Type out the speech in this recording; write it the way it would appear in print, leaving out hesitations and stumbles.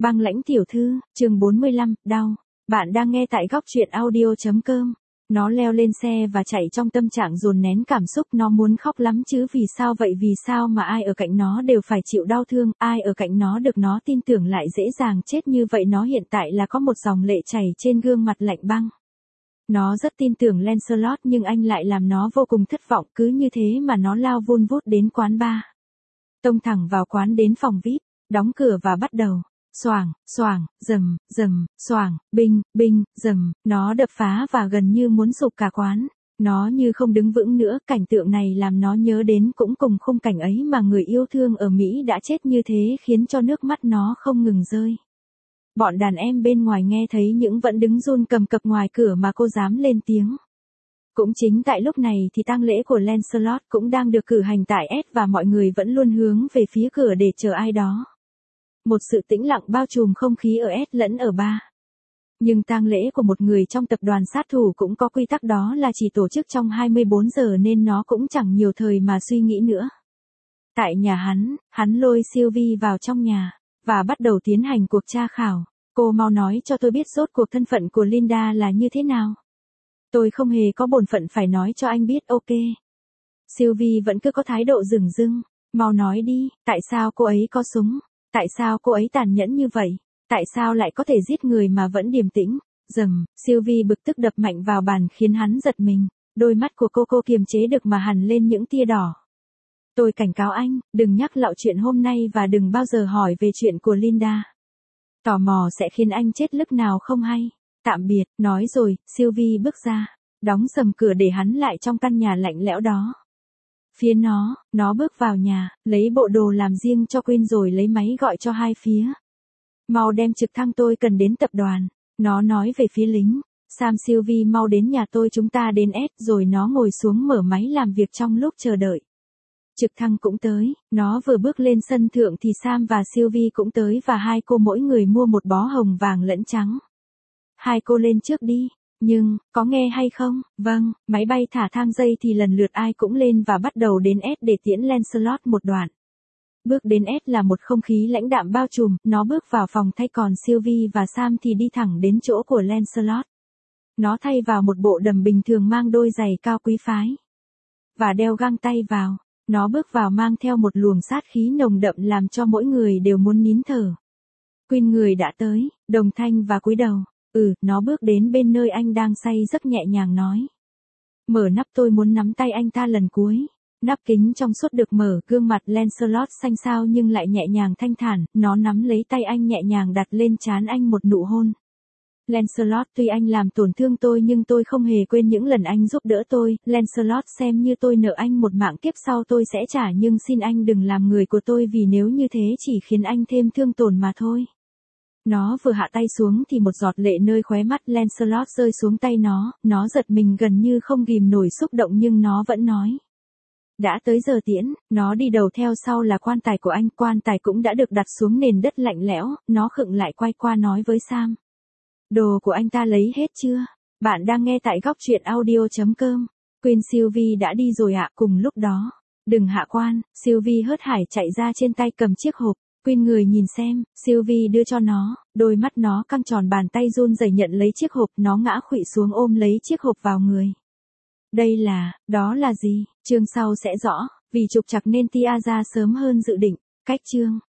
Băng lãnh tiểu thư, chương 45, đau. Bạn đang nghe tại góc truyện audio.com. Nó leo lên xe và chạy trong tâm trạng dồn nén cảm xúc, nó muốn khóc lắm chứ vì sao vậy, vì sao mà ai ở cạnh nó đều phải chịu đau thương, ai ở cạnh nó được nó tin tưởng lại dễ dàng chết như vậy. Nó hiện tại là có một dòng lệ chảy trên gương mặt lạnh băng. Nó rất tin tưởng Lancelot nhưng anh lại làm nó vô cùng thất vọng, cứ như thế mà nó lao vun vút đến quán bar. Tông thẳng vào quán đến phòng VIP, đóng cửa và bắt đầu. Xoảng, xoảng, rầm, rầm, xoảng, binh, binh, rầm, nó đập phá và gần như muốn sụp cả quán. Nó như không đứng vững nữa, cảnh tượng này làm nó nhớ đến cũng cùng khung cảnh ấy mà người yêu thương ở Mỹ đã chết như thế, khiến cho nước mắt nó không ngừng rơi. Bọn đàn em bên ngoài nghe thấy những vẫn đứng run cầm cập ngoài cửa mà cô dám lên tiếng. Cũng chính tại lúc này thì tang lễ của Lancelot cũng đang được cử hành tại S và mọi người vẫn luôn hướng về phía cửa để chờ ai đó. Một sự tĩnh lặng bao trùm không khí ở S lẫn ở bar. Nhưng tang lễ của một người trong tập đoàn sát thủ cũng có quy tắc, đó là chỉ tổ chức trong 24 giờ nên nó cũng chẳng nhiều thời mà suy nghĩ nữa. Tại nhà hắn lôi Sylvie vào trong nhà, và bắt đầu tiến hành cuộc tra khảo. Cô mau nói cho tôi biết rốt cuộc thân phận của Linda là như thế nào. Tôi không hề có bổn phận phải nói cho anh biết, ok. Sylvie vẫn cứ có thái độ dửng dưng. Mau nói đi, tại sao cô ấy có súng? Tại sao cô ấy tàn nhẫn như vậy? Tại sao lại có thể giết người mà vẫn điềm tĩnh? Rầm, Sylvie bực tức đập mạnh vào bàn khiến hắn giật mình. Đôi mắt của cô kiềm chế được mà hằn lên những tia đỏ. Tôi cảnh cáo anh, đừng nhắc lạo chuyện hôm nay và đừng bao giờ hỏi về chuyện của Linda. Tò mò sẽ khiến anh chết lúc nào không hay. Tạm biệt, nói rồi, Sylvie bước ra, đóng sầm cửa để hắn lại trong căn nhà lạnh lẽo đó. Phía nó bước vào nhà, lấy bộ đồ làm riêng cho Queen rồi lấy máy gọi cho hai phía. Mau đem trực thăng, tôi cần đến tập đoàn. Nó nói về phía lính. Sam, Sylvie mau đến nhà tôi, chúng ta đến S. Rồi nó ngồi xuống mở máy làm việc trong lúc chờ đợi. Trực thăng cũng tới, nó vừa bước lên sân thượng thì Sam và Sylvie cũng tới và hai cô mỗi người mua một bó hồng vàng lẫn trắng. Hai cô lên trước đi. Nhưng, có nghe hay không? Vâng, máy bay thả thang dây thì lần lượt ai cũng lên và bắt đầu đến S để tiễn Lancelot một đoạn. Bước đến S là một không khí lãnh đạm bao trùm, nó bước vào phòng thay còn Sylvie và Sam thì đi thẳng đến chỗ của Lancelot. Nó thay vào một bộ đầm bình thường, mang đôi giày cao quý phái. Và đeo găng tay vào. Nó bước vào mang theo một luồng sát khí nồng đậm làm cho mỗi người đều muốn nín thở. Queen người đã tới, đồng thanh và cúi đầu. Nó bước đến bên nơi anh đang say giấc, nhẹ nhàng nói. Mở nắp, tôi muốn nắm tay anh ta lần cuối. Nắp kính trong suốt được mở, gương mặt Lancelot xanh xao nhưng lại nhẹ nhàng thanh thản, nó nắm lấy tay anh nhẹ nhàng đặt lên trán anh một nụ hôn. Lancelot, tuy anh làm tổn thương tôi nhưng tôi không hề quên những lần anh giúp đỡ tôi. Lancelot, xem như tôi nợ anh một mạng, kiếp sau tôi sẽ trả, nhưng xin anh đừng làm người của tôi vì nếu như thế chỉ khiến anh thêm thương tổn mà thôi. Nó vừa hạ tay xuống thì một giọt lệ nơi khóe mắt Lancelot rơi xuống tay nó giật mình gần như không ghìm nổi xúc động nhưng nó vẫn nói. Đã tới giờ tiễn, nó đi đầu, theo sau là quan tài của anh, quan tài cũng đã được đặt xuống nền đất lạnh lẽo, nó khựng lại quay qua nói với Sam. Đồ của anh ta lấy hết chưa? Bạn đang nghe tại góc truyện audio.com. Queen, Sylvie đã đi rồi ạ. Cùng lúc đó, đừng hạ quan, Sylvie hớt hải chạy ra, trên tay cầm chiếc hộp. Queen người nhìn xem, Sylvie đưa cho nó, đôi mắt nó căng tròn, bàn tay run rẩy nhận lấy chiếc hộp, nó ngã khuỵu xuống ôm lấy chiếc hộp vào người. Đó là gì? Chương sau sẽ rõ, vì trục trặc nên Tia ra sớm hơn dự định. Cách chương.